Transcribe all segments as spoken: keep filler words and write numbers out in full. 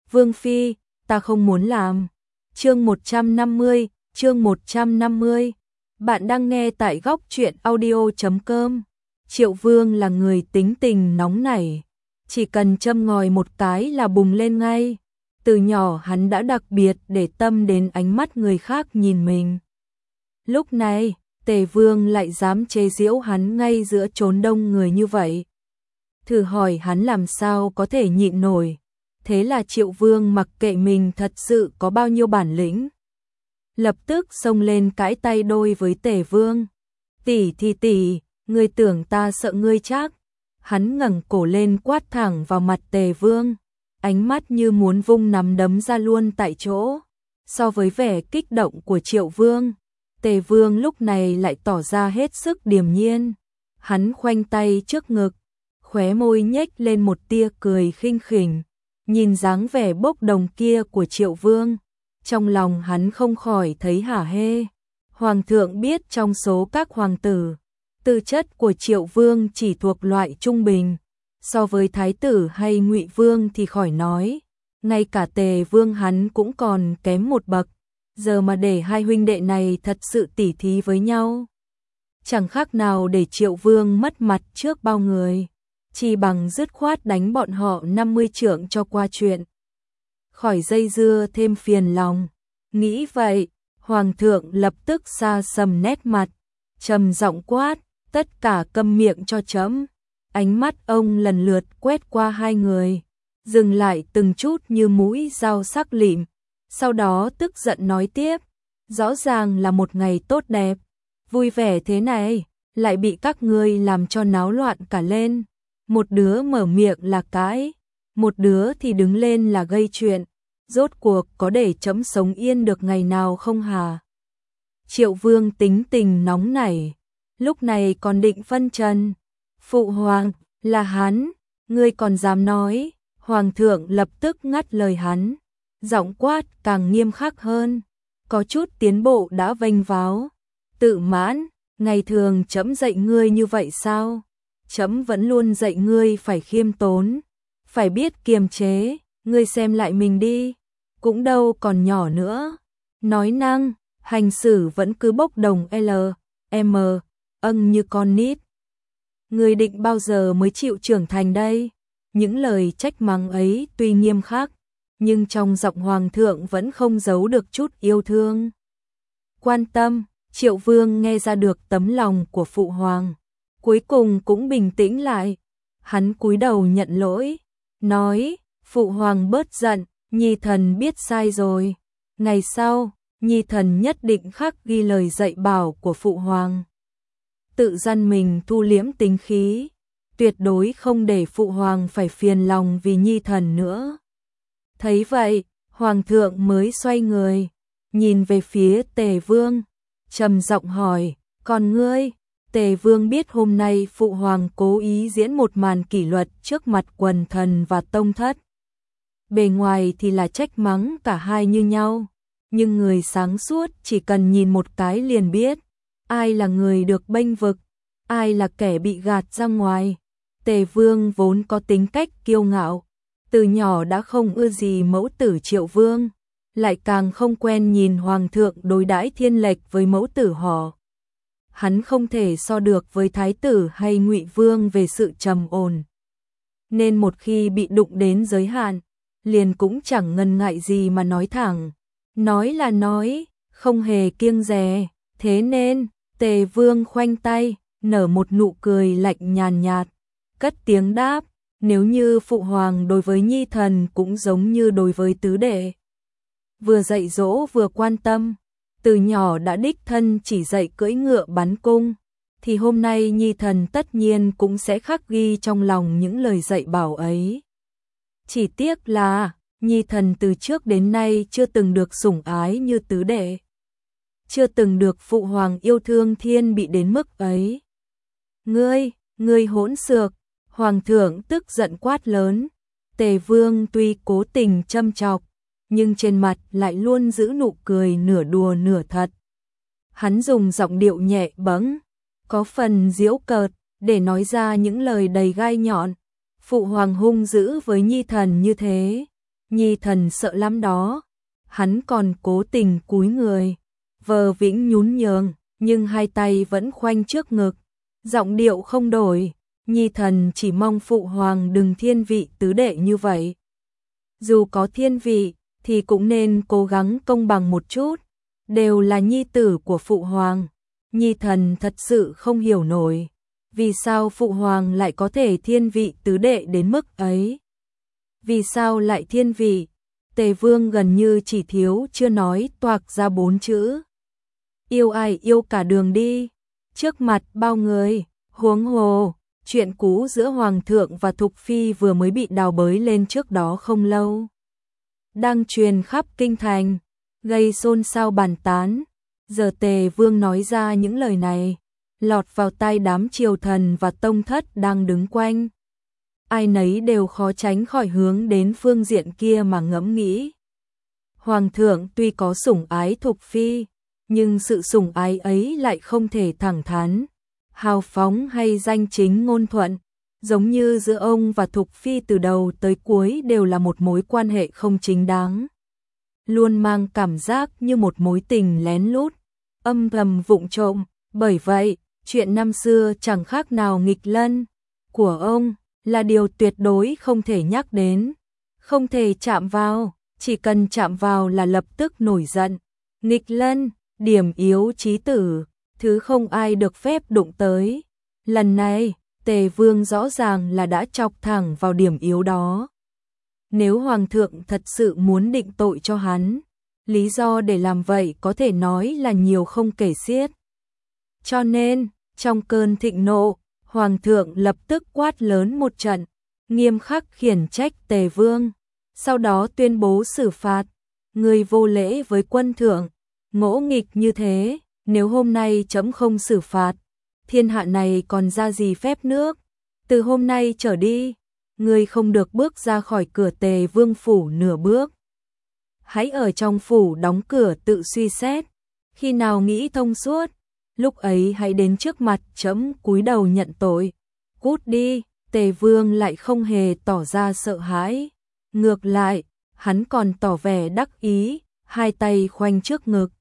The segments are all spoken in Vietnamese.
Vương phi, ta không muốn làm. Chương một trăm năm mươi, chương một trăm năm mươi. Bạn đang nghe tại góc truyện audio chấm com. Triệu Vương là người tính tình nóng nảy, chỉ cần châm ngòi một cái là bùng lên ngay. Từ nhỏ hắn đã đặc biệt để tâm đến ánh mắt người khác nhìn mình. Lúc này, Tề Vương lại dám chế giễu hắn ngay giữa chốn đông người như vậy. Thử hỏi hắn làm sao có thể nhịn nổi. Thế là Triệu Vương mặc kệ mình thật sự có bao nhiêu bản lĩnh, lập tức xông lên cãi tay đôi với Tề Vương. Tỷ thì tỷ, ngươi tưởng ta sợ ngươi chắc? Hắn ngẩng cổ lên quát thẳng vào mặt Tề Vương, ánh mắt như muốn vung nắm đấm ra luôn tại chỗ. So với vẻ kích động của Triệu Vương, Tề Vương lúc này lại tỏ ra hết sức điềm nhiên. Hắn khoanh tay trước ngực, khóe môi nhếch lên một tia cười khinh khỉnh, nhìn dáng vẻ bốc đồng kia của Triệu Vương, trong lòng hắn không khỏi thấy hả hê. Hoàng thượng biết trong số các hoàng tử, tư chất của Triệu Vương chỉ thuộc loại trung bình, so với Thái tử hay Ngụy Vương thì khỏi nói, ngay cả Tề Vương hắn cũng còn kém một bậc. Giờ mà để hai huynh đệ này thật sự tỉ thí với nhau, chẳng khác nào để Triệu Vương mất mặt trước bao người, chỉ bằng dứt khoát đánh bọn họ năm mươi trượng cho qua chuyện, khỏi dây dưa thêm phiền lòng. Nghĩ vậy, Hoàng thượng lập tức xa sầm nét mặt, trầm giọng quát, tất cả câm miệng cho trẫm. Ánh mắt ông lần lượt quét qua hai người, dừng lại từng chút như mũi dao sắc lịm, sau đó tức giận nói tiếp, rõ ràng là một ngày tốt đẹp, vui vẻ thế này, lại bị các ngươi làm cho náo loạn cả lên. Một đứa mở miệng là cãi, một đứa thì đứng lên là gây chuyện, rốt cuộc có để trẫm sống yên được ngày nào không hả? Triệu Vương tính tình nóng nảy, lúc này còn định phân trần. Phụ hoàng, là hắn, ngươi còn dám nói? Hoàng thượng lập tức ngắt lời hắn, giọng quát càng nghiêm khắc hơn, có chút tiến bộ đã vênh váo. Tự mãn, ngày thường trẫm dạy ngươi như vậy sao? Trẫm vẫn luôn dạy ngươi phải khiêm tốn, phải biết kiềm chế, ngươi xem lại mình đi, cũng đâu còn nhỏ nữa. Nói năng, hành xử vẫn cứ bốc đồng L, M, âng như con nít. Ngươi định bao giờ mới chịu trưởng thành đây? Những lời trách mắng ấy tuy nghiêm khắc, nhưng trong giọng hoàng thượng vẫn không giấu được chút yêu thương, quan tâm. Triệu Vương nghe ra được tấm lòng của phụ hoàng, cuối cùng cũng bình tĩnh lại. Hắn cúi đầu nhận lỗi, nói, phụ hoàng bớt giận, nhi thần biết sai rồi. Ngày sau, nhi thần nhất định khắc ghi lời dạy bảo của phụ hoàng, tự dân mình thu liễm tính khí, tuyệt đối không để phụ hoàng phải phiền lòng vì nhi thần nữa. Thấy vậy, hoàng thượng mới xoay người, nhìn về phía Tề Vương, trầm giọng hỏi, còn ngươi? Tề Vương biết hôm nay phụ hoàng cố ý diễn một màn kỷ luật trước mặt quần thần và tông thất. Bề ngoài thì là trách mắng cả hai như nhau, nhưng người sáng suốt chỉ cần nhìn một cái liền biết, ai là người được bênh vực, ai là kẻ bị gạt ra ngoài. Tề Vương vốn có tính cách kiêu ngạo, từ nhỏ đã không ưa gì mẫu tử Triệu Vương, lại càng không quen nhìn hoàng thượng đối đãi thiên lệch với mẫu tử họ. Hắn không thể so được với Thái tử hay Ngụy Vương về sự trầm ổn, nên một khi bị đụng đến giới hạn, liền cũng chẳng ngần ngại gì mà nói thẳng, nói là nói, không hề kiêng dè. Thế nên, Tề Vương khoanh tay, nở một nụ cười lạnh nhàn nhạt, cất tiếng đáp, nếu như phụ hoàng đối với nhi thần cũng giống như đối với tứ đệ, vừa dạy dỗ vừa quan tâm, từ nhỏ đã đích thân chỉ dạy cưỡi ngựa bắn cung, thì hôm nay nhi thần tất nhiên cũng sẽ khắc ghi trong lòng những lời dạy bảo ấy. Chỉ tiếc là, nhi thần từ trước đến nay chưa từng được sủng ái như tứ đệ, chưa từng được phụ hoàng yêu thương thiên bị đến mức ấy. Ngươi, ngươi hỗn xược! Hoàng thượng tức giận quát lớn. Tề Vương tuy cố tình châm chọc, nhưng trên mặt lại luôn giữ nụ cười nửa đùa nửa thật. Hắn dùng giọng điệu nhẹ bẫng, có phần giễu cợt, để nói ra những lời đầy gai nhọn. Phụ hoàng hung dữ với nhi thần như thế, Nhi thần sợ lắm đó. Hắn còn cố tình cúi người, vờ vĩnh nhún nhường, nhưng hai tay vẫn khoanh trước ngực, giọng điệu không đổi. Nhi thần chỉ mong phụ hoàng đừng thiên vị tứ đệ như vậy. Dù có thiên vị, thì cũng nên cố gắng công bằng một chút, đều là nhi tử của phụ hoàng. Nhi thần thật sự không hiểu nổi, vì sao phụ hoàng lại có thể thiên vị tứ đệ đến mức ấy. Vì sao lại thiên vị? Tề Vương gần như chỉ thiếu chưa nói toạc ra bốn chữ. Yêu ai yêu cả đường đi, trước mặt bao người, huống hồ, chuyện cũ giữa Hoàng thượng và Thục Phi vừa mới bị đào bới lên trước đó không lâu. Đang truyền khắp kinh thành, gây xôn xao bàn tán. Giờ Tề Vương nói ra những lời này, lọt vào tai đám triều thần và tông thất đang đứng quanh. Ai nấy đều khó tránh khỏi hướng đến phương diện kia mà ngẫm nghĩ. Hoàng thượng tuy có sủng ái Thục Phi, nhưng sự sủng ái ấy lại không thể thẳng thắn, hào phóng hay danh chính ngôn thuận, giống như giữa ông và Thục Phi từ đầu tới cuối đều là một mối quan hệ không chính đáng. Luôn mang cảm giác như một mối tình lén lút, âm thầm vụng trộm, bởi vậy, chuyện năm xưa chẳng khác nào nghịch lân của ông, là điều tuyệt đối không thể nhắc đến, không thể chạm vào, chỉ cần chạm vào là lập tức nổi giận. Nghịch lân, điểm yếu chí tử, thứ không ai được phép đụng tới. Lần này, Tề Vương rõ ràng là đã chọc thẳng vào điểm yếu đó. Nếu Hoàng thượng thật sự muốn định tội cho hắn, lý do để làm vậy có thể nói là nhiều không kể xiết. Cho nên, trong cơn thịnh nộ, Hoàng thượng lập tức quát lớn một trận, nghiêm khắc khiển trách Tề Vương, sau đó tuyên bố xử phạt. Người vô lễ với quân thượng, ngỗ nghịch như thế, nếu hôm nay chấm không xử phạt, thiên hạ này còn ra gì phép nước. Từ hôm nay trở đi, người không được bước ra khỏi cửa Tề Vương phủ nửa bước. Hãy ở trong phủ đóng cửa tự suy xét, khi nào nghĩ thông suốt, lúc ấy hãy đến trước mặt chấm cúi đầu nhận tội. Cút đi. Tề Vương lại không hề tỏ ra sợ hãi, ngược lại, hắn còn tỏ vẻ đắc ý, hai tay khoanh trước ngực,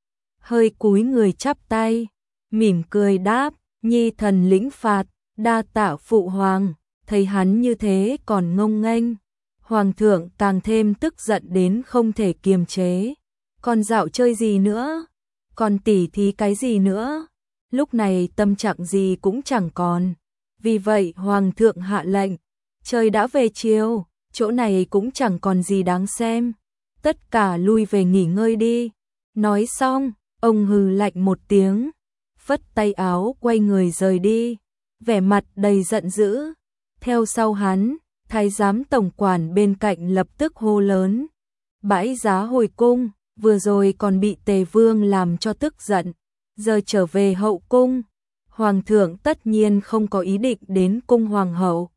hơi cúi người chắp tay, mỉm cười đáp, nhi thần lĩnh phạt, đa tạ phụ hoàng. Thấy hắn như thế còn ngông nghênh, Hoàng thượng càng thêm tức giận đến không thể kiềm chế. Còn dạo chơi gì nữa? Còn tỉ thí cái gì nữa? Lúc này tâm trạng gì cũng chẳng còn. Vì vậy Hoàng thượng hạ lệnh, trời đã về chiều, chỗ này cũng chẳng còn gì đáng xem. Tất cả lui về nghỉ ngơi đi. Nói xong, ông hừ lạnh một tiếng, phất tay áo quay người rời đi, vẻ mặt đầy giận dữ. Theo sau hắn, thái giám tổng quản bên cạnh lập tức hô lớn, bãi giá hồi cung, vừa rồi còn bị Tề Vương làm cho tức giận, giờ trở về hậu cung. Hoàng thượng tất nhiên không có ý định đến cung hoàng hậu.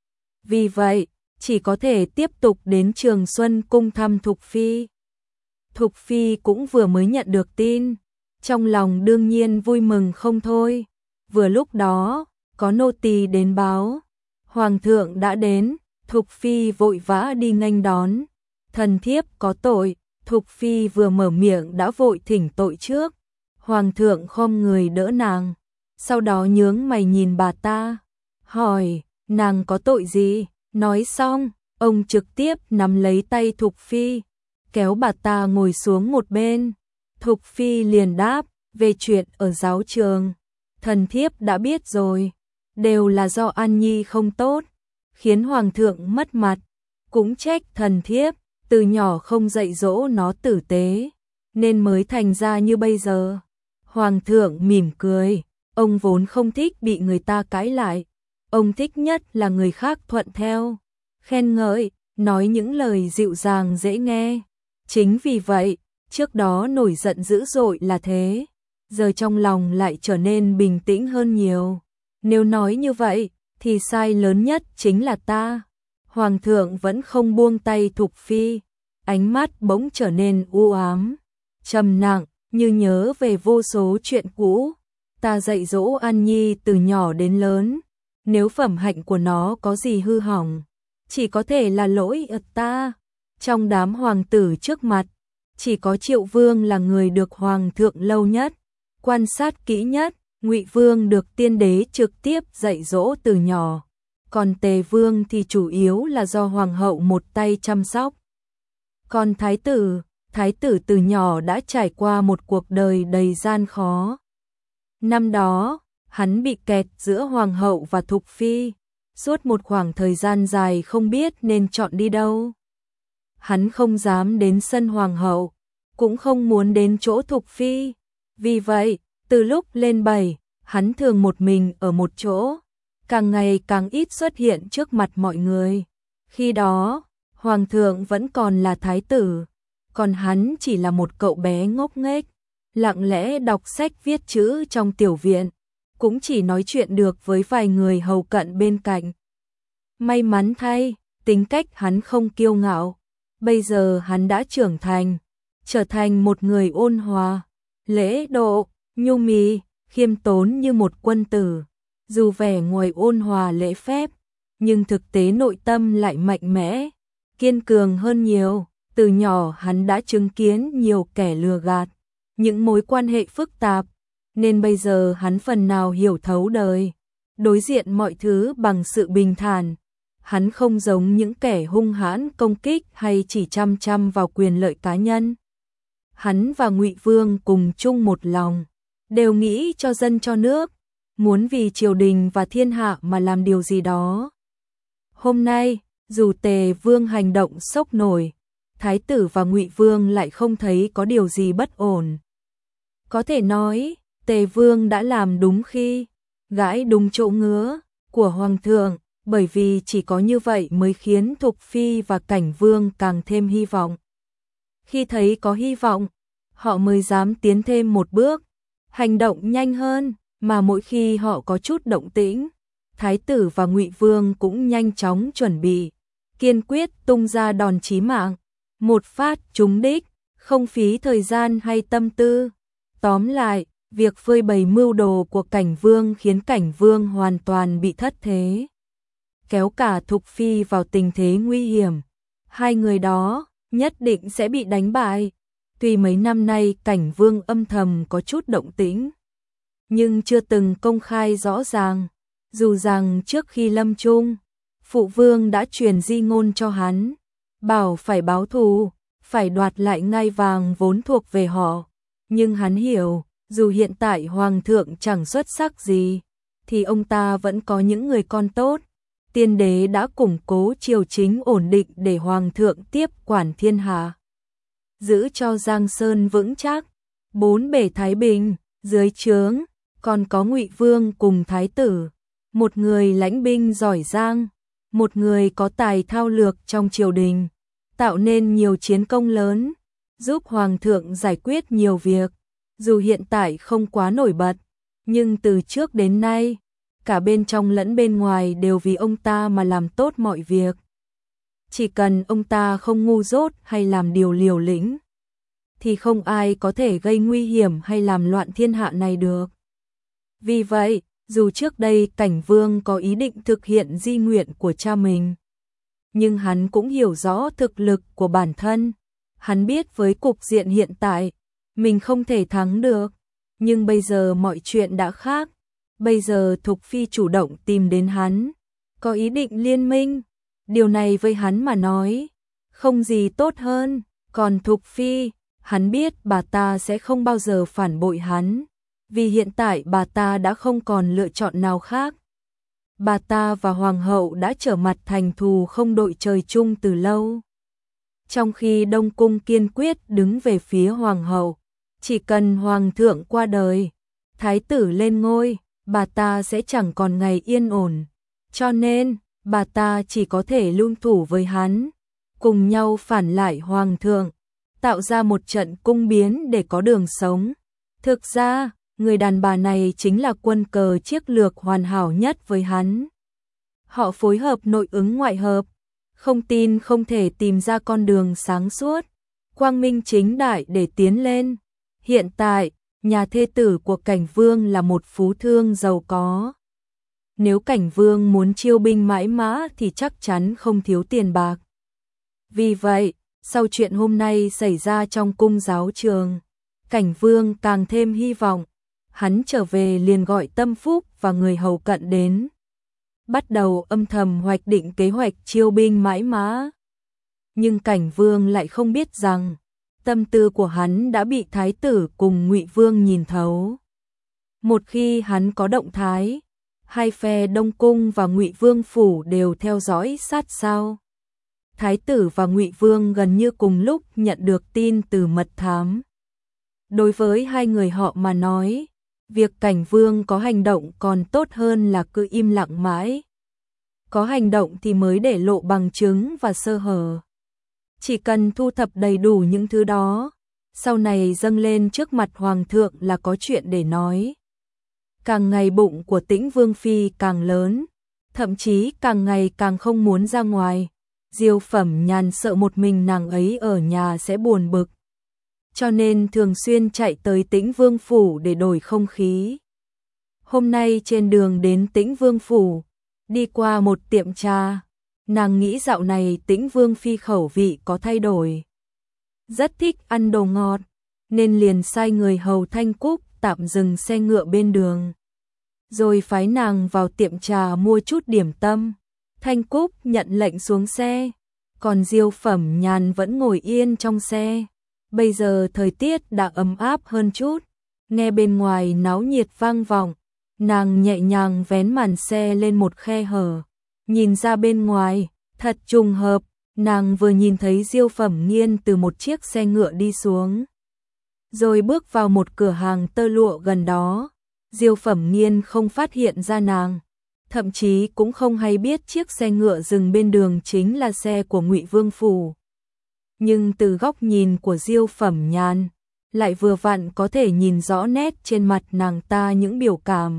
Vì vậy, chỉ có thể tiếp tục đến Trường Xuân cung thăm Thục Phi. Thục Phi cũng vừa mới nhận được tin, trong lòng đương nhiên vui mừng không thôi. Vừa lúc đó, có nô tỳ đến báo, Hoàng thượng đã đến. Thục Phi vội vã đi nghênh đón. Thần thiếp có tội. Thục Phi vừa mở miệng đã vội thỉnh tội trước. Hoàng thượng khom người đỡ nàng, sau đó nhướng mày nhìn bà ta, hỏi, nàng có tội gì? Nói xong, ông trực tiếp nắm lấy tay Thục Phi, kéo bà ta ngồi xuống một bên. Thục Phi liền đáp, về chuyện ở giáo trường, thần thiếp đã biết rồi, đều là do An Nhi không tốt, khiến Hoàng thượng mất mặt, cũng trách thần thiếp, từ nhỏ không dạy dỗ nó tử tế, nên mới thành ra như bây giờ. Hoàng thượng mỉm cười, ông vốn không thích bị người ta cãi lại, ông thích nhất là người khác thuận theo, khen ngợi, nói những lời dịu dàng dễ nghe. Chính vì vậy, trước đó nổi giận dữ dội là thế, giờ trong lòng lại trở nên bình tĩnh hơn nhiều. Nếu nói như vậy, thì sai lớn nhất chính là ta. Hoàng thượng vẫn không buông tay Thục Phi, ánh mắt bỗng trở nên u ám, trầm nặng, như nhớ về vô số chuyện cũ. Ta dạy dỗ An Nhi từ nhỏ đến lớn, nếu phẩm hạnh của nó có gì hư hỏng, chỉ có thể là lỗi ở ta. Trong đám hoàng tử trước mặt, chỉ có Triệu Vương là người được hoàng thượng lâu nhất, quan sát kỹ nhất. Ngụy Vương được tiên đế trực tiếp dạy dỗ từ nhỏ, còn Tề Vương thì chủ yếu là do hoàng hậu một tay chăm sóc. Còn thái tử, thái tử từ nhỏ đã trải qua một cuộc đời đầy gian khó. Năm đó, hắn bị kẹt giữa hoàng hậu và Thục Phi, suốt một khoảng thời gian dài không biết nên chọn đi đâu. Hắn không dám đến sân hoàng hậu, cũng không muốn đến chỗ Thục Phi. Vì vậy, từ lúc lên bảy, hắn thường một mình ở một chỗ, càng ngày càng ít xuất hiện trước mặt mọi người. Khi đó, hoàng thượng vẫn còn là thái tử, còn hắn chỉ là một cậu bé ngốc nghếch, lặng lẽ đọc sách viết chữ trong tiểu viện, cũng chỉ nói chuyện được với vài người hầu cận bên cạnh. May mắn thay, tính cách hắn không kiêu ngạo, bây giờ hắn đã trưởng thành, trở thành một người ôn hòa, lễ độ, nhu mì, khiêm tốn như một quân tử. Dù vẻ ngoài ôn hòa lễ phép, nhưng thực tế nội tâm lại mạnh mẽ, kiên cường hơn nhiều. Từ nhỏ hắn đã chứng kiến nhiều kẻ lừa gạt, những mối quan hệ phức tạp, nên bây giờ hắn phần nào hiểu thấu đời, đối diện mọi thứ bằng sự bình thản. Hắn không giống những kẻ hung hãn công kích hay chỉ chăm chăm vào quyền lợi cá nhân. Hắn và Ngụy Vương cùng chung một lòng, đều nghĩ cho dân cho nước, muốn vì triều đình và thiên hạ mà làm điều gì đó. Hôm nay, dù Tề Vương hành động sốc nổi, thái tử và Ngụy Vương lại không thấy có điều gì bất ổn. Có thể nói, Tề Vương đã làm đúng khi, gãi đúng chỗ ngứa của hoàng thượng, bởi vì chỉ có như vậy mới khiến Thục Phi và Cảnh Vương càng thêm hy vọng. Khi thấy có hy vọng, họ mới dám tiến thêm một bước, hành động nhanh hơn, mà mỗi khi họ có chút động tĩnh, thái tử và Ngụy Vương cũng nhanh chóng chuẩn bị, kiên quyết tung ra đòn chí mạng, một phát trúng đích, không phí thời gian hay tâm tư. Tóm lại, việc phơi bày mưu đồ của Cảnh Vương khiến Cảnh Vương hoàn toàn bị thất thế, kéo cả Thục Phi vào tình thế nguy hiểm. Hai người đó nhất định sẽ bị đánh bại. Tuy mấy năm nay Cảnh Vương âm thầm có chút động tĩnh, nhưng chưa từng công khai rõ ràng. Dù rằng trước khi lâm chung, Phụ Vương đã truyền di ngôn cho hắn, bảo phải báo thù, phải đoạt lại ngai vàng vốn thuộc về họ. Nhưng hắn hiểu, dù hiện tại Hoàng thượng chẳng xuất sắc gì, thì ông ta vẫn có những người con tốt. Tiên đế đã củng cố triều chính ổn định để Hoàng thượng tiếp quản thiên hạ, giữ cho Giang Sơn vững chắc, bốn bể thái bình. Dưới trướng còn có Ngụy Vương cùng thái tử, một người lãnh binh giỏi giang, một người có tài thao lược trong triều đình, tạo nên nhiều chiến công lớn, giúp Hoàng thượng giải quyết nhiều việc. Dù hiện tại không quá nổi bật, nhưng từ trước đến nay, cả bên trong lẫn bên ngoài đều vì ông ta mà làm tốt mọi việc. Chỉ cần ông ta không ngu dốt hay làm điều liều lĩnh, thì không ai có thể gây nguy hiểm hay làm loạn thiên hạ này được. Vì vậy, dù trước đây Cảnh Vương có ý định thực hiện di nguyện của cha mình, nhưng hắn cũng hiểu rõ thực lực của bản thân. Hắn biết với cục diện hiện tại, mình không thể thắng được. Nhưng bây giờ mọi chuyện đã khác. Bây giờ Thục Phi chủ động tìm đến hắn, có ý định liên minh. Điều này với hắn mà nói, không gì tốt hơn. Còn Thục Phi, hắn biết bà ta sẽ không bao giờ phản bội hắn, vì hiện tại bà ta đã không còn lựa chọn nào khác. Bà ta và Hoàng hậu đã trở mặt thành thù không đội trời chung từ lâu. Trong khi Đông Cung kiên quyết đứng về phía Hoàng hậu, chỉ cần Hoàng thượng qua đời, thái tử lên ngôi, bà ta sẽ chẳng còn ngày yên ổn. Cho nên, bà ta chỉ có thể lưu thủ với hắn, cùng nhau phản lại Hoàng thượng, tạo ra một trận cung biến để có đường sống. Thực ra, người đàn bà này chính là quân cờ chiến lược hoàn hảo nhất với hắn. Họ phối hợp nội ứng ngoại hợp, không tin không thể tìm ra con đường sáng suốt, quang minh chính đại để tiến lên. Hiện tại, nhà thê tử của Cảnh Vương là một phú thương giàu có. Nếu Cảnh Vương muốn chiêu binh mãi mã thì chắc chắn không thiếu tiền bạc. Vì vậy, Sau chuyện hôm nay xảy ra trong cung giáo trường, Cảnh Vương càng thêm hy vọng. Hắn trở về liền gọi Tâm Phúc và người hầu cận đến, bắt đầu âm thầm hoạch định kế hoạch chiêu binh mãi mã. Nhưng Cảnh Vương lại không biết rằng tâm tư của hắn đã bị thái tử cùng Ngụy Vương nhìn thấu. Một khi hắn có động thái, hai phe Đông Cung và Ngụy Vương phủ đều theo dõi sát sao. Thái tử và Ngụy Vương gần như cùng lúc nhận được tin từ mật thám. Đối với hai người họ mà nói, việc Cảnh Vương có hành động còn tốt hơn là cứ im lặng mãi. Có hành động thì mới để lộ bằng chứng và sơ hở. Chỉ cần thu thập đầy đủ những thứ đó, sau này dâng lên trước mặt Hoàng thượng là có chuyện để nói. Càng ngày bụng của Tĩnh Vương Phi càng lớn, thậm chí càng ngày càng không muốn ra ngoài. Diêu Phẩm Nhàn sợ một mình nàng ấy ở nhà sẽ buồn bực, cho nên thường xuyên chạy tới Tĩnh Vương phủ để đổi không khí. Hôm nay trên đường đến Tĩnh Vương phủ, đi qua một tiệm trà, nàng nghĩ dạo này Tĩnh Vương Phi khẩu vị có thay đổi, rất thích ăn đồ ngọt, nên liền sai người hầu Thanh Cúc tạm dừng xe ngựa bên đường, rồi phái nàng vào tiệm trà mua chút điểm tâm. Thanh Cúc nhận lệnh xuống xe, còn Diêu Phẩm Nhàn vẫn ngồi yên trong xe. Bây giờ thời tiết đã ấm áp hơn chút, nghe bên ngoài náo nhiệt vang vọng, nàng nhẹ nhàng vén màn xe lên một khe hở, nhìn ra bên ngoài, thật trùng hợp, nàng vừa nhìn thấy Diêu Phẩm Nghiên từ một chiếc xe ngựa đi xuống, rồi bước vào một cửa hàng tơ lụa gần đó. Diêu Phẩm Nghiên không phát hiện ra nàng, thậm chí cũng không hay biết chiếc xe ngựa dừng bên đường chính là xe của Ngụy Vương phủ. Nhưng từ góc nhìn của Diêu Phẩm Nhàn, lại vừa vặn có thể nhìn rõ nét trên mặt nàng ta những biểu cảm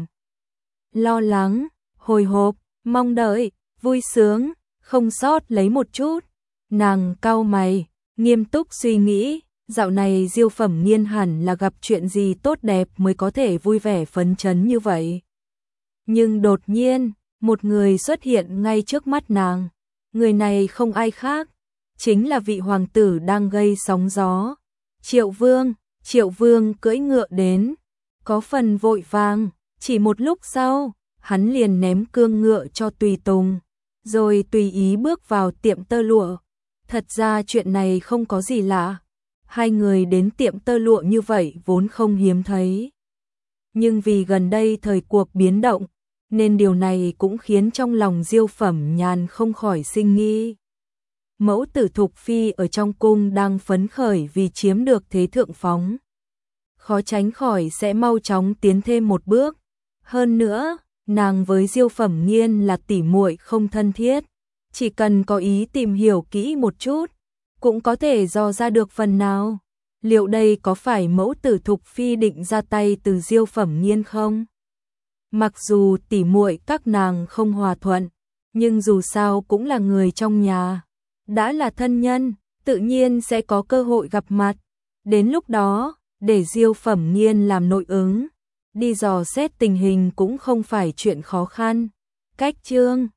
lo lắng, hồi hộp, mong đợi, vui sướng, không sót lấy một chút. Nàng cau mày, nghiêm túc suy nghĩ, dạo này Diêu Phẩm Nghiên hẳn là gặp chuyện gì tốt đẹp mới có thể vui vẻ phấn chấn như vậy. Nhưng đột nhiên, một người xuất hiện ngay trước mắt nàng. Người này không ai khác, chính là vị hoàng tử đang gây sóng gió. Triệu Vương, Triệu Vương cưỡi ngựa đến, có phần vội vàng, chỉ một lúc sau, hắn liền ném cương ngựa cho tùy tùng, rồi tùy ý bước vào tiệm tơ lụa. Thật ra chuyện này không có gì lạ, hai người đến tiệm tơ lụa như vậy vốn không hiếm thấy. Nhưng vì gần đây thời cuộc biến động, nên điều này cũng khiến trong lòng Diêu Phẩm Nhàn không khỏi sinh nghi. Mẫu tử Thục Phi ở trong cung đang phấn khởi vì chiếm được thế thượng phóng, khó tránh khỏi sẽ mau chóng tiến thêm một bước. Hơn nữa, nàng với Diêu Phẩm Nghiên là tỉ muội không thân thiết, chỉ cần có ý tìm hiểu kỹ một chút, cũng có thể dò ra được phần nào. Liệu đây có phải mẫu tử Thục Phi định ra tay từ Diêu Phẩm Nghiên không? Mặc dù tỉ muội các nàng không hòa thuận, nhưng dù sao cũng là người trong nhà, đã là thân nhân, tự nhiên sẽ có cơ hội gặp mặt. Đến lúc đó, để Diêu Phẩm Nghiên làm nội ứng, đi dò xét tình hình cũng không phải chuyện khó khăn. Cách chương